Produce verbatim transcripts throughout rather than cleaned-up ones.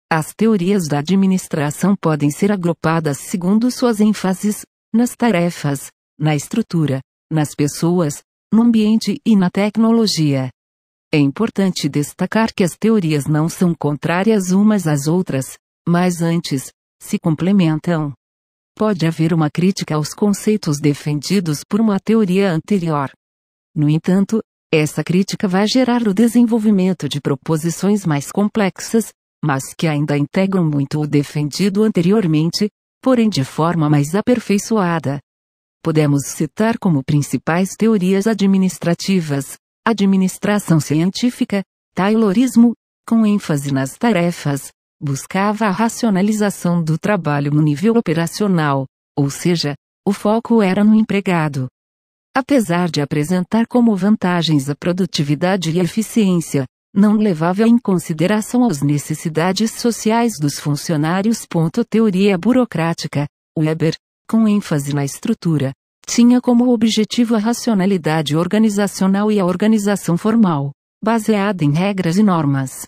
As teorias da administração podem ser agrupadas segundo suas ênfases, nas tarefas, na estrutura, nas pessoas, no ambiente e na tecnologia. É importante destacar que as teorias não são contrárias umas às outras, mas antes, se complementam. Pode haver uma crítica aos conceitos defendidos por uma teoria anterior. No entanto, essa crítica vai gerar o desenvolvimento de proposições mais complexas, mas que ainda integram muito o defendido anteriormente, porém de forma mais aperfeiçoada. Podemos citar como principais teorias administrativas: administração científica, Taylorismo, com ênfase nas tarefas, buscava a racionalização do trabalho no nível operacional, ou seja, o foco era no empregado. Apesar de apresentar como vantagens a produtividade e a eficiência, não levava em consideração as necessidades sociais dos funcionários. Teoria burocrática, Weber, com ênfase na estrutura, tinha como objetivo a racionalidade organizacional e a organização formal, baseada em regras e normas.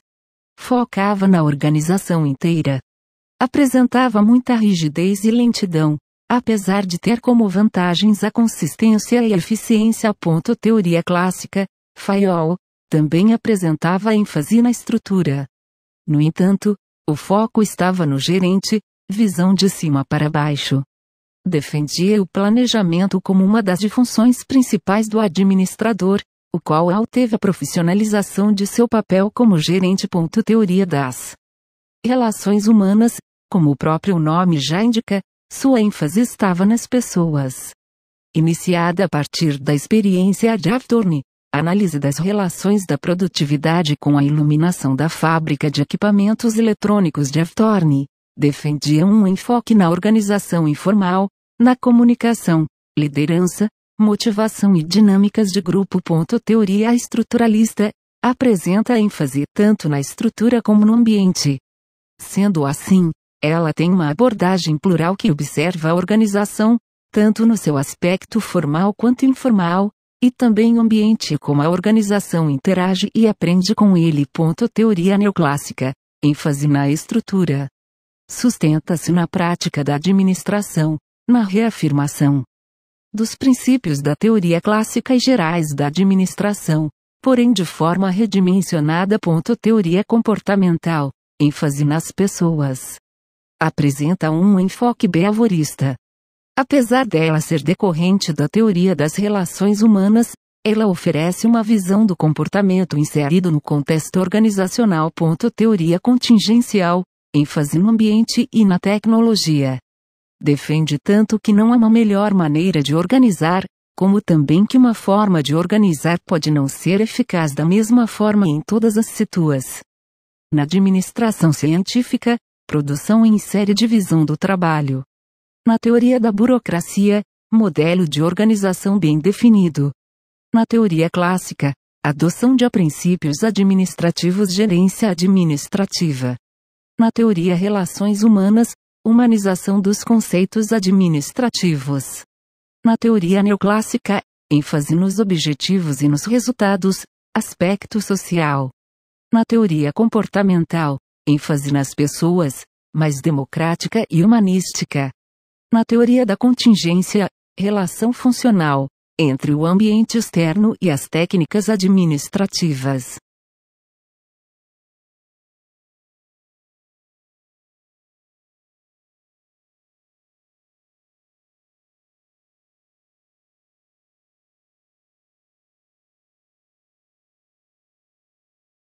Focava na organização inteira. Apresentava muita rigidez e lentidão, apesar de ter como vantagens a consistência e a eficiência. Teoria clássica, Fayol, também apresentava ênfase na estrutura. No entanto, o foco estava no gerente, visão de cima para baixo. Defendia o planejamento como uma das funções principais do administrador, o qual teve a profissionalização de seu papel como gerente. Teoria das relações humanas, como o próprio nome já indica, sua ênfase estava nas pessoas. Iniciada a partir da experiência de Hawthorne, a análise das relações da produtividade com a iluminação da fábrica de equipamentos eletrônicos de Hawthorne, defendia um enfoque na organização informal, na comunicação, liderança, motivação e dinâmicas de grupo. Teoria estruturalista, apresenta ênfase tanto na estrutura como no ambiente. Sendo assim, ela tem uma abordagem plural que observa a organização, tanto no seu aspecto formal quanto informal, e também o ambiente como a organização interage e aprende com ele. Teoria neoclássica, ênfase na estrutura. Sustenta-se na prática da administração, na reafirmação dos princípios da teoria clássica e gerais da administração, porém de forma redimensionada. Teoria comportamental, ênfase nas pessoas. Apresenta um enfoque behaviorista. Apesar dela ser decorrente da teoria das relações humanas, ela oferece uma visão do comportamento inserido no contexto organizacional. Teoria contingencial, ênfase no ambiente e na tecnologia. Defende tanto que não há uma melhor maneira de organizar, como também que uma forma de organizar pode não ser eficaz da mesma forma em todas as situações. Na administração científica, produção insere divisão do trabalho. Na teoria da burocracia, modelo de organização bem definido. Na teoria clássica, adoção de princípios administrativos, gerência administrativa. Na teoria relações humanas, humanização dos conceitos administrativos. Na teoria neoclássica, ênfase nos objetivos e nos resultados, aspecto social. Na teoria comportamental, ênfase nas pessoas, mais democrática e humanística. Na teoria da contingência, relação funcional, entre o ambiente externo e as técnicas administrativas.